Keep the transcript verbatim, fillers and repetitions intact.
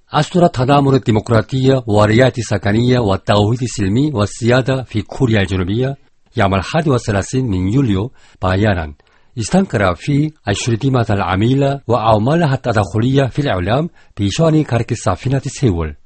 أسطر تضامن الديمقراطية ورعاية السكنية والتوحيد السلمي والسيادة في كوريا الجنوبية يوم الحادي والثلاثين من يوليو بيانا استنكر فيه الشرذمة العميلة وأعمالها التدخلية في الإعلام بشأن غرق سفينة سيول.